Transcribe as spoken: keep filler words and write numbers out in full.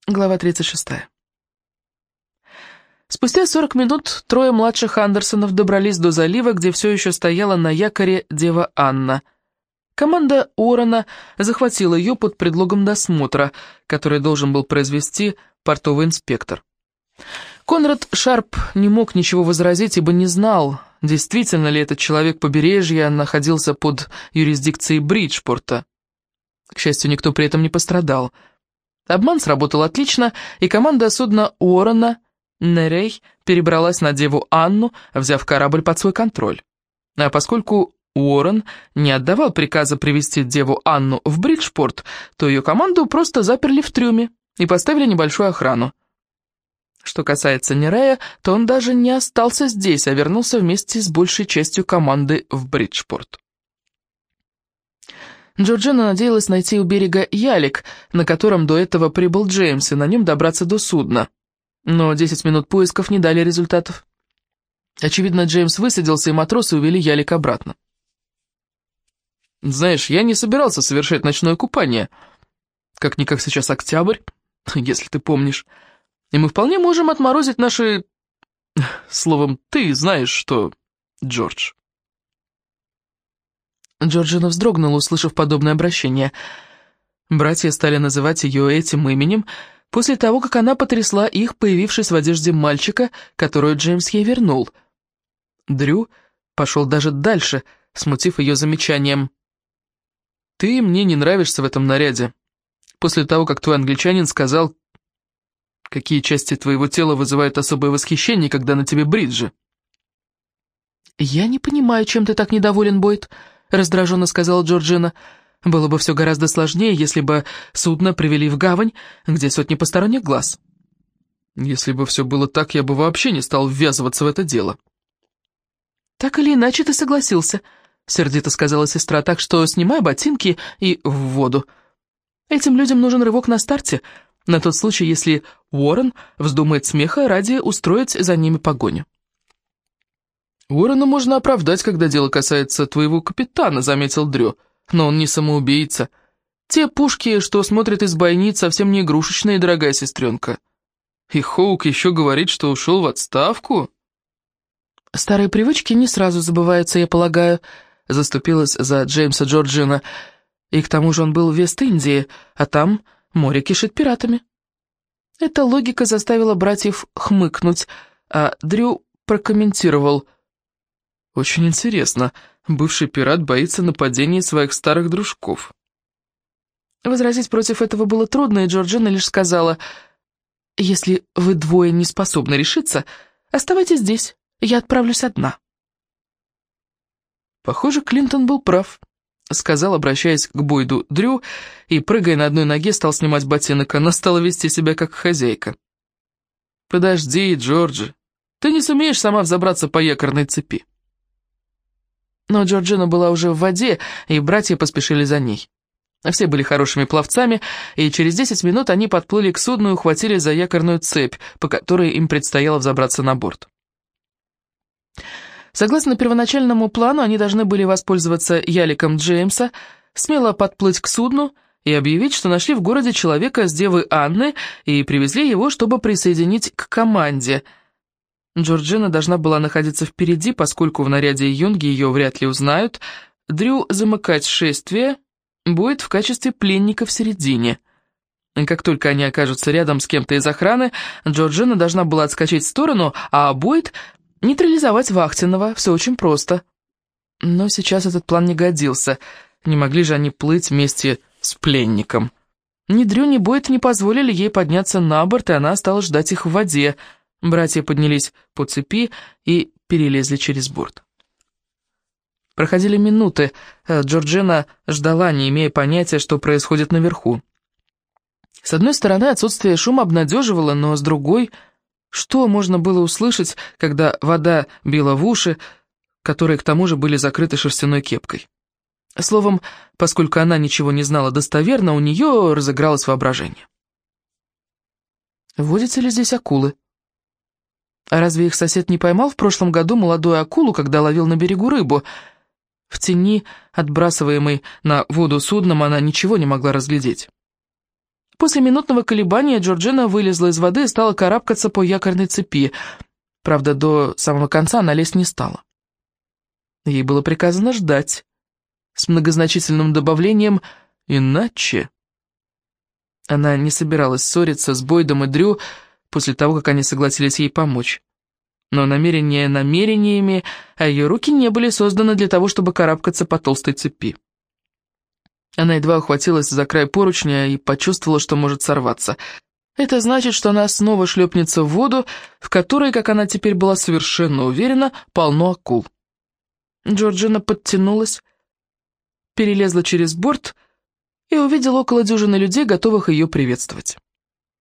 Глава тридцать шестая. Спустя сорок минут трое младших Андерсонов добрались до залива, где все еще стояла на якоре Дева Анна. Команда Уоррена захватила ее под предлогом досмотра, который должен был произвести портовый инспектор. Конрад Шарп не мог ничего возразить, ибо не знал, действительно ли этот человек побережья находился под юрисдикцией Бриджпорта. К счастью, никто при этом не пострадал. Обман сработал отлично, и команда судна Уоррена, Нерей, перебралась на Деву Анну, взяв корабль под свой контроль. А поскольку Уоррен не отдавал приказа привести Деву Анну в Бриджпорт, то ее команду просто заперли в трюме и поставили небольшую охрану. Что касается Нерея, то он даже не остался здесь, а вернулся вместе с большей частью команды в Бриджпорт. Джорджина надеялась найти у берега ялик, на котором до этого прибыл Джеймс, и на нем добраться до судна. Но десять минут поисков не дали результатов. Очевидно, Джеймс высадился, и матросы увели ялик обратно. «Знаешь, я не собирался совершать ночное купание. Как-никак сейчас октябрь, если ты помнишь. И мы вполне можем отморозить наши... Словом, ты знаешь что, Джордж». Джорджина вздрогнула, услышав подобное обращение. Братья стали называть ее этим именем после того, как она потрясла их, появившись в одежде мальчика, которую Джеймс ей вернул. Дрю пошел даже дальше, смутив ее замечанием. «Ты мне не нравишься в этом наряде. После того, как твой англичанин сказал, какие части твоего тела вызывают особое восхищение, когда на тебе бриджи». «Я не понимаю, чем ты так недоволен, Бойд», — раздраженно сказала Джорджина. «Было бы все гораздо сложнее, если бы судно привели в гавань, где сотни посторонних глаз». «Если бы все было так, я бы вообще не стал ввязываться в это дело». «Так или иначе ты согласился», — сердито сказала сестра, «так что снимай ботинки и в воду. Этим людям нужен рывок на старте, на тот случай, если Уоррен вздумает смеха ради устроить за ними погоню». «Уоррена можно оправдать, когда дело касается твоего капитана», — заметил Дрю. «Но он не самоубийца. Те пушки, что смотрят из бойниц, совсем не игрушечные, дорогая сестренка. И Хоук еще говорит, что ушел в отставку». «Старые привычки не сразу забываются, я полагаю», — заступилась за Джеймса Джорджина. «И к тому же он был в Вест-Индии, а там море кишит пиратами». Эта логика заставила братьев хмыкнуть, а Дрю прокомментировал: «Очень интересно, бывший пират боится нападения своих старых дружков». Возразить против этого было трудно, и Джорджина лишь сказала: «Если вы двое не способны решиться, оставайтесь здесь, я отправлюсь одна». «Похоже, Клинтон был прав», — сказал, обращаясь к Бойду Дрю, и, прыгая на одной ноге, стал снимать ботинок. Она стала вести себя как хозяйка. «Подожди, Джорджи, ты не сумеешь сама взобраться по якорной цепи». Но Джорджина была уже в воде, и братья поспешили за ней. Все были хорошими пловцами, и через десять минут они подплыли к судну и ухватили за якорную цепь, по которой им предстояло взобраться на борт. Согласно первоначальному плану, они должны были воспользоваться яликом Джеймса, смело подплыть к судну и объявить, что нашли в городе человека с Девы Анны и привезли его, чтобы присоединить к команде. Джорджина должна была находиться впереди, поскольку в наряде юнги ее вряд ли узнают. Дрю замыкать шествие будет в качестве пленника в середине. Как только они окажутся рядом с кем-то из охраны, Джорджина должна была отскочить в сторону, а Бойд нейтрализовать вахтенного. Все очень просто. Но сейчас этот план не годился. Не могли же они плыть вместе с пленником. Ни Дрю, ни Бойд не позволили ей подняться на борт, и она стала ждать их в воде. Братья поднялись по цепи и перелезли через борт. Проходили минуты. Джорджина ждала, не имея понятия, что происходит наверху. С одной стороны, отсутствие шума обнадеживало, но с другой, что можно было услышать, когда вода била в уши, которые к тому же были закрыты шерстяной кепкой? Словом, поскольку она ничего не знала достоверно, у нее разыгралось воображение. Водятся ли здесь акулы? А разве их сосед не поймал в прошлом году молодую акулу, когда ловил на берегу рыбу? В тени, отбрасываемой на воду судном, она ничего не могла разглядеть. После минутного колебания Джорджина вылезла из воды и стала карабкаться по якорной цепи. Правда, до самого конца она лезть не стала. Ей было приказано ждать, с многозначительным добавлением «иначе». Она не собиралась ссориться с Бойдом и Дрю после того, как они согласились ей помочь. Но намерения намерениями, а ее руки не были созданы для того, чтобы карабкаться по толстой цепи. Она едва ухватилась за край поручня и почувствовала, что может сорваться. Это значит, что она снова шлепнется в воду, в которой, как она теперь была совершенно уверена, полно акул. Джорджина подтянулась, перелезла через борт и увидела около дюжины людей, готовых ее приветствовать.